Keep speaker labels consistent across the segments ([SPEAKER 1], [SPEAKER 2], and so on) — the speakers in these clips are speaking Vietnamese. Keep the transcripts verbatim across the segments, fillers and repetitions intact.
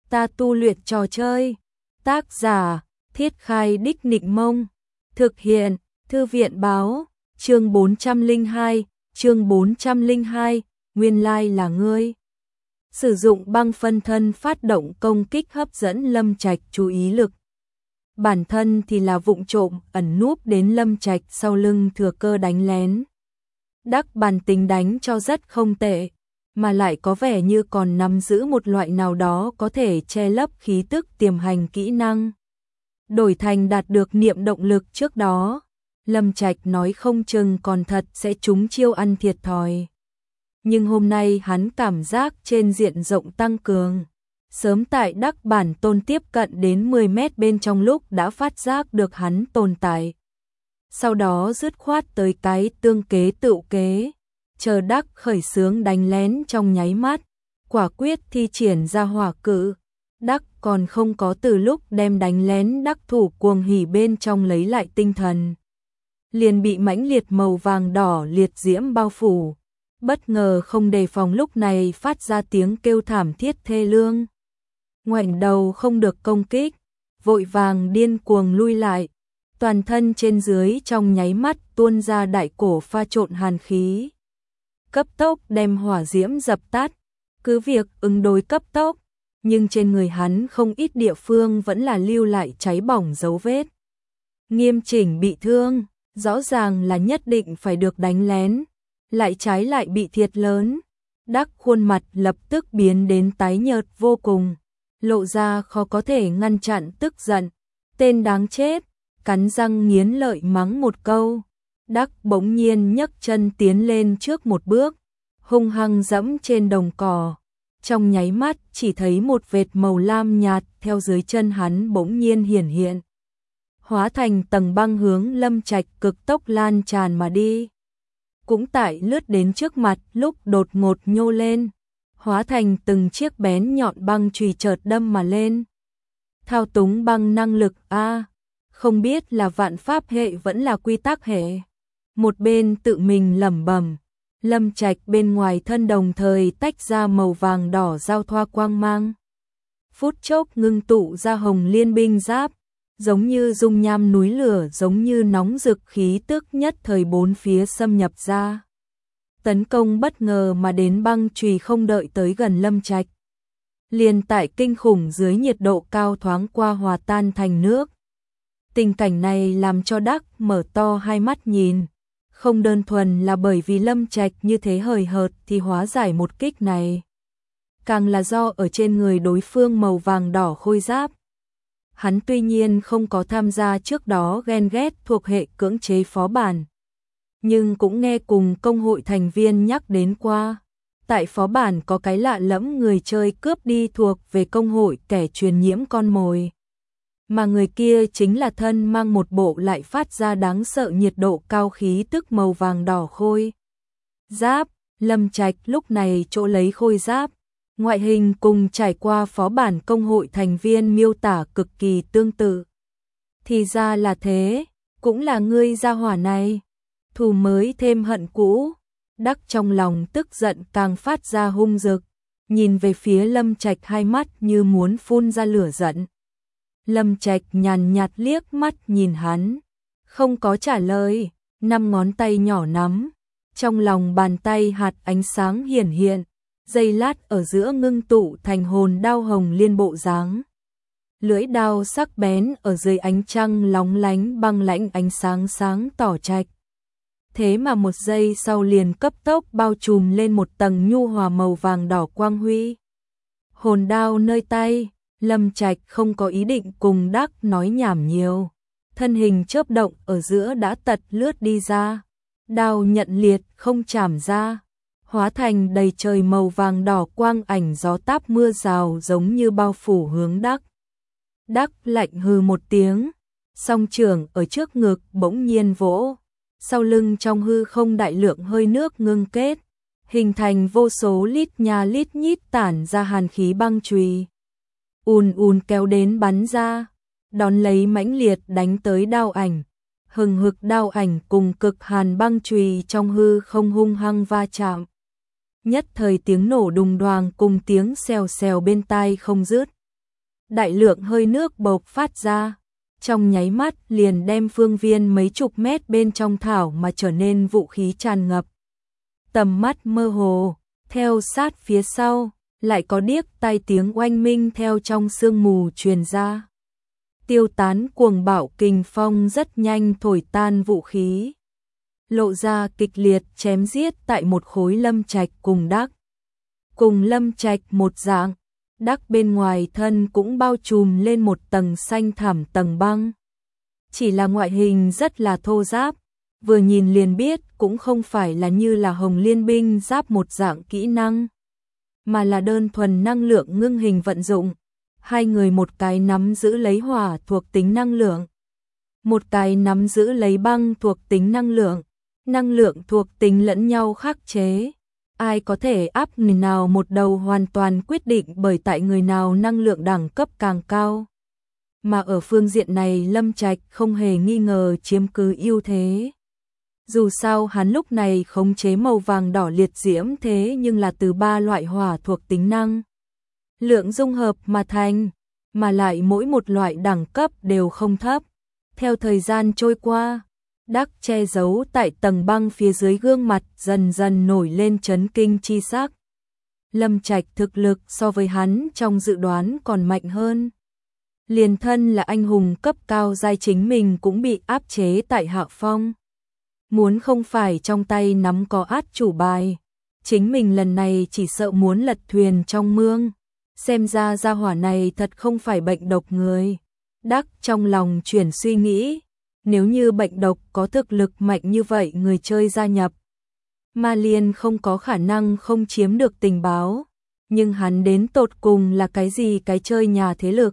[SPEAKER 1] Ta tu luyện trò chơi. Tác giả, Thiết Khai Đích Nịnh Mông. Thực hiện, Thư viện báo, chương bốn trăm lẻ hai, chương bốn trăm lẻ hai, nguyên lai là ngươi. Sử dụng băng phân thân phát động công kích hấp dẫn Lâm Trạch chú ý lực. Bản thân thì là vụng trộm ẩn núp đến Lâm Trạch sau lưng thừa cơ đánh lén. Đắc bản tính đánh cho rất không tệ, mà lại có vẻ như còn nắm giữ một loại nào đó có thể che lấp khí tức tiềm hành kỹ năng. Đổi thành đạt được niệm động lực trước đó, Lâm Trạch nói không chừng còn thật sẽ trúng chiêu ăn thiệt thòi. Nhưng hôm nay hắn cảm giác trên diện rộng tăng cường. Sớm tại Đắc bản tôn tiếp cận đến mười mét bên trong lúc đã phát giác được hắn tồn tại. Sau đó dứt khoát tới cái tương kế tựu kế, chờ Đắc khởi xướng đánh lén trong nháy mắt, quả quyết thi triển ra hỏa cự. Đắc còn không có từ lúc đem đánh lén đắc thủ cuồng hỉ bên trong lấy lại tinh thần. Liền bị mãnh liệt màu vàng đỏ liệt diễm bao phủ, bất ngờ không đề phòng lúc này phát ra tiếng kêu thảm thiết thê lương. Ngoảnh đầu không được công kích, vội vàng điên cuồng lui lại, toàn thân trên dưới trong nháy mắt tuôn ra đại cổ pha trộn hàn khí. Cấp tốc đem hỏa diễm dập tắt, cứ việc ứng đối cấp tốc, nhưng trên người hắn không ít địa phương vẫn là lưu lại cháy bỏng dấu vết. Nghiêm chỉnh bị thương, rõ ràng là nhất định phải được đánh lén, lại trái lại bị thiệt lớn. Đắc khuôn mặt lập tức biến đến tái nhợt vô cùng, lộ ra khó có thể ngăn chặn tức giận. Tên đáng chết, cắn răng nghiến lợi mắng một câu. Đắc bỗng nhiên nhấc chân tiến lên trước một bước, hung hăng dẫm trên đồng cỏ. Trong nháy mắt chỉ thấy một vệt màu lam nhạt theo dưới chân hắn bỗng nhiên hiển hiện. Hóa thành tầng băng hướng Lâm Trạch cực tốc lan tràn mà đi. Cũng tại lướt đến trước mặt lúc đột ngột nhô lên, hóa thành từng chiếc bén nhọn băng chùy chợt đâm mà lên. Thao túng băng năng lực a, không biết là vạn pháp hệ vẫn là quy tắc hệ. Một bên tự mình lẩm bẩm, Lâm Trạch bên ngoài thân đồng thời tách ra màu vàng đỏ giao thoa quang mang. Phút chốc ngưng tụ ra hồng liên binh giáp, giống như dung nham núi lửa, giống như nóng rực khí tức nhất thời bốn phía xâm nhập ra. Tấn công bất ngờ mà đến băng chùy không đợi tới gần Lâm Trạch, liền tại kinh khủng dưới nhiệt độ cao thoáng qua hòa tan thành nước. Tình cảnh này làm cho Đắc mở to hai mắt nhìn, không đơn thuần là bởi vì Lâm Trạch như thế hời hợt thì hóa giải một kích này, càng là do ở trên người đối phương màu vàng đỏ khôi giáp. Hắn tuy nhiên không có tham gia trước đó ghen ghét thuộc hệ cưỡng chế phó bản, nhưng cũng nghe cùng công hội thành viên nhắc đến qua. Tại phó bản có cái lạ lẫm người chơi cướp đi thuộc về công hội kẻ truyền nhiễm con mồi. Mà người kia chính là thân mang một bộ lại phát ra đáng sợ nhiệt độ cao khí tức màu vàng đỏ khôi giáp. Lâm Trạch lúc này chỗ lấy khôi giáp, ngoại hình cùng trải qua phó bản công hội thành viên miêu tả cực kỳ tương tự. Thì ra là thế, cũng là ngươi gia hỏa này. Thù mới thêm hận cũ, Đắc trong lòng tức giận càng phát ra hung dực, nhìn về phía Lâm Trạch hai mắt như muốn phun ra lửa giận. Lâm Trạch nhàn nhạt liếc mắt nhìn hắn, không có trả lời, năm ngón tay nhỏ nắm, trong lòng bàn tay hạt ánh sáng hiển hiện, giây lát ở giữa ngưng tụ thành hồn đao hồng liên bộ dáng. Lưỡi đao sắc bén ở dưới ánh trăng lóng lánh băng lãnh ánh sáng sáng tỏ trạch. Thế mà một giây sau liền cấp tốc bao trùm lên một tầng nhu hòa màu vàng đỏ quang huy. Hồn đao nơi tay, Lâm Trạch không có ý định cùng Đắc nói nhảm nhiều. Thân hình chớp động ở giữa đã tật lướt đi ra. Đao nhận liệt không chảm ra, hóa thành đầy trời màu vàng đỏ quang ảnh gió táp mưa rào giống như bao phủ hướng Đắc. Đắc lạnh hừ một tiếng, song trưởng ở trước ngực bỗng nhiên vỗ. Sau lưng trong hư không đại lượng hơi nước ngưng kết, hình thành vô số lít nha lít nhít tản ra hàn khí băng chùy. Ùn ùn kéo đến bắn ra, đón lấy mãnh liệt đánh tới đao ảnh. Hừng hực đao ảnh cùng cực hàn băng chùy trong hư không hung hăng va chạm. Nhất thời tiếng nổ đùng đoàng cùng tiếng xèo xèo bên tai không dứt. đại lượng hơi nước bộc phát ra, trong nháy mắt liền đem phương viên mấy chục mét bên trong thảo mà trở nên vũ khí tràn ngập. Tầm mắt mơ hồ, theo sát phía sau, lại có điếc tai tiếng oanh minh theo trong sương mù truyền ra. Tiêu tán cuồng bạo kình phong rất nhanh thổi tan vũ khí, lộ ra kịch liệt chém giết tại một khối Lâm Trạch cùng Đắc. Cùng Lâm Trạch một dạng, Đắc bên ngoài thân cũng bao trùm lên một tầng xanh thẳm tầng băng. Chỉ là ngoại hình rất là thô ráp, vừa nhìn liền biết cũng không phải là như là Hồng Liên binh giáp một dạng kỹ năng, mà là đơn thuần năng lượng ngưng hình vận dụng. Hai người một cái nắm giữ lấy hỏa thuộc tính năng lượng, một cái nắm giữ lấy băng thuộc tính năng lượng, năng lượng thuộc tính lẫn nhau khắc chế. Ai có thể áp người nào một đầu hoàn toàn quyết định bởi tại người nào năng lượng đẳng cấp càng cao. Mà ở phương diện này Lâm Trạch không hề nghi ngờ chiếm cứ ưu thế. Dù sao hắn lúc này khống chế màu vàng đỏ liệt diễm thế nhưng là từ ba loại hỏa thuộc tính năng lượng dung hợp mà thành, mà lại mỗi một loại đẳng cấp đều không thấp. Theo thời gian trôi qua, Đắc che giấu tại tầng băng phía dưới gương mặt dần dần nổi lên chấn kinh chi sắc. Lâm Trạch thực lực so với hắn trong dự đoán còn mạnh hơn. Liền thân là anh hùng cấp cao giai chính mình cũng bị áp chế tại hạ phong. Muốn không phải trong tay nắm có át chủ bài, chính mình lần này chỉ sợ muốn lật thuyền trong mương. Xem ra gia hỏa này thật không phải bệnh độc người. Đắc trong lòng chuyển suy nghĩ, nếu như bệnh độc có thực lực mạnh như vậy người chơi gia nhập, mà liền không có khả năng không chiếm được tình báo. Nhưng hắn đến tột cùng là cái gì cái chơi nhà thế lực?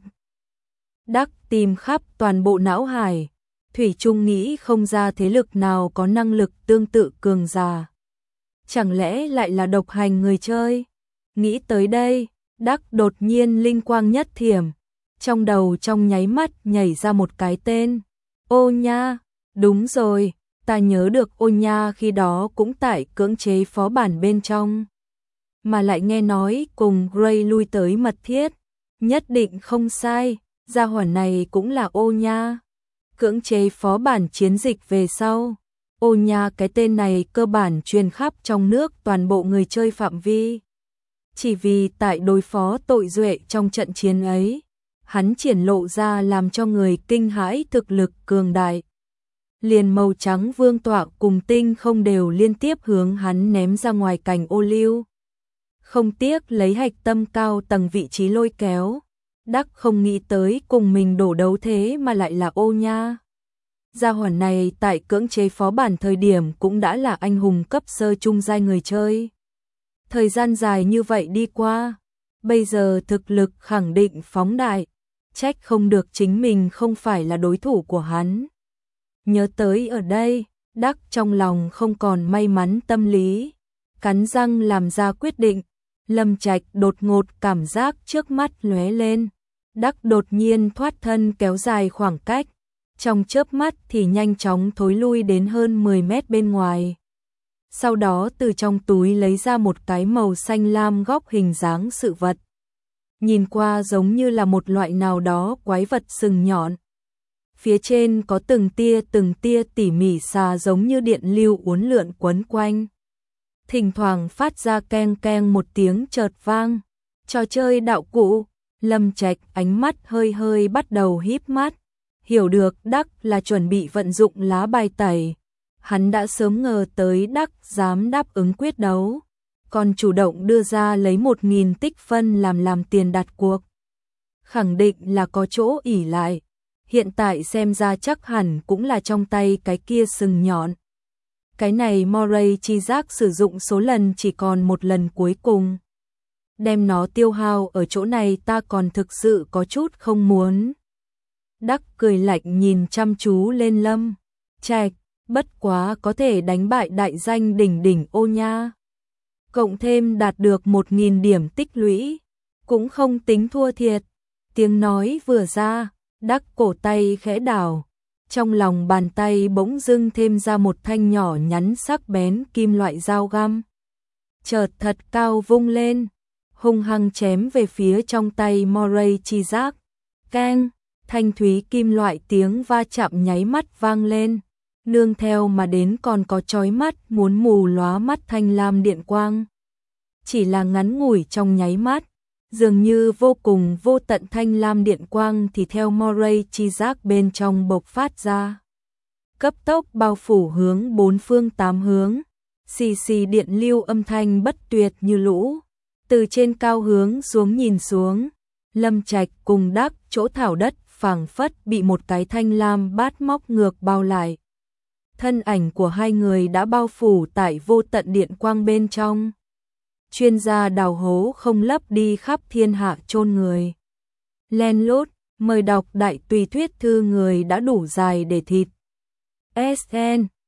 [SPEAKER 1] Đắc tìm khắp toàn bộ não hải, thủy chung nghĩ không ra thế lực nào có năng lực tương tự cường giả. Chẳng lẽ lại là độc hành người chơi? Nghĩ tới đây, Đắc đột nhiên linh quang nhất thiểm, trong đầu trong nháy mắt nhảy ra một cái tên. Ô Nha, đúng rồi, ta nhớ được Ô Nha khi đó cũng tại cưỡng chế phó bản bên trong. Mà lại nghe nói cùng Gray lui tới mật thiết, nhất định không sai, gia hỏa này cũng là Ô Nha. Cưỡng chế phó bản chiến dịch về sau, Ô Nha cái tên này cơ bản truyền khắp trong nước toàn bộ người chơi phạm vi. Chỉ vì tại đối phó tội duệ trong trận chiến ấy, hắn triển lộ ra làm cho người kinh hãi thực lực cường đại. Liền màu trắng vương tọa cùng tinh không đều liên tiếp hướng hắn ném ra ngoài cảnh ô liu. Không tiếc lấy hạch tâm cao tầng vị trí lôi kéo. Đắc không nghĩ tới cùng mình đổ đấu thế mà lại là Ô Nha. Gia hỏa này tại cưỡng chế phó bản thời điểm cũng đã là anh hùng cấp sơ trung giai người chơi. Thời gian dài như vậy đi qua, bây giờ thực lực khẳng định phóng đại, trách không được chính mình không phải là đối thủ của hắn. Nhớ tới ở đây, Đắc trong lòng không còn may mắn tâm lý, cắn răng làm ra quyết định. Lâm Trạch đột ngột cảm giác trước mắt lóe lên, Đắc đột nhiên thoát thân kéo dài khoảng cách, trong chớp mắt thì nhanh chóng thối lui đến hơn mười mét bên ngoài. Sau đó từ trong túi lấy ra một cái màu xanh lam góc hình dáng sự vật. Nhìn qua giống như là một loại nào đó quái vật sừng nhọn. Phía trên có từng tia từng tia tỉ mỉ xà giống như điện lưu uốn lượn quấn quanh. Thỉnh thoảng phát ra keng keng một tiếng chợt vang. Trò chơi đạo cụ, Lâm Trạch ánh mắt hơi hơi bắt đầu híp mắt. Hiểu được Đắc là chuẩn bị vận dụng lá bài tẩy. Hắn đã sớm ngờ tới Đắc dám đáp ứng quyết đấu, còn chủ động đưa ra lấy một nghìn tích phân làm làm tiền đặt cuộc. Khẳng định là có chỗ ỉ lại, hiện tại xem ra chắc hẳn cũng là trong tay cái kia sừng nhọn. Cái này Moray chi giác sử dụng số lần chỉ còn một lần cuối cùng. Đem nó tiêu hao ở chỗ này ta còn thực sự có chút không muốn. Đắc cười lạnh nhìn chăm chú lên Lâm Trạch, bất quá có thể đánh bại đại danh đỉnh đỉnh Ô Nha. Cộng thêm đạt được một nghìn điểm tích lũy, cũng không tính thua thiệt. Tiếng nói vừa ra, Đắc cổ tay khẽ đảo. Trong lòng bàn tay bỗng dưng thêm ra một thanh nhỏ nhắn sắc bén kim loại dao găm. Chợt thật cao vung lên, hung hăng chém về phía trong tay Moray chi giác. Keng, thanh thúy kim loại tiếng va chạm nháy mắt vang lên, nương theo mà đến còn có chói mắt muốn mù lóa mắt thanh lam điện quang. Chỉ là ngắn ngủi trong nháy mắt, dường như vô cùng vô tận thanh lam điện quang thì theo Moray chi giác bên trong bộc phát ra. Cấp tốc bao phủ hướng bốn phương tám hướng, xì xì điện lưu âm thanh bất tuyệt như lũ. Từ trên cao hướng xuống nhìn xuống, Lâm Trạch cùng Đắc chỗ thảo đất phảng phất bị một cái thanh lam bát móc ngược bao lại. Thân ảnh của hai người đã bao phủ tại vô tận điện quang bên trong. Chuyên gia đào hố không lấp đi khắp thiên hạ chôn người. Len lút, mời đọc đại tùy thuyết thư người đã đủ dài để thịt. ét en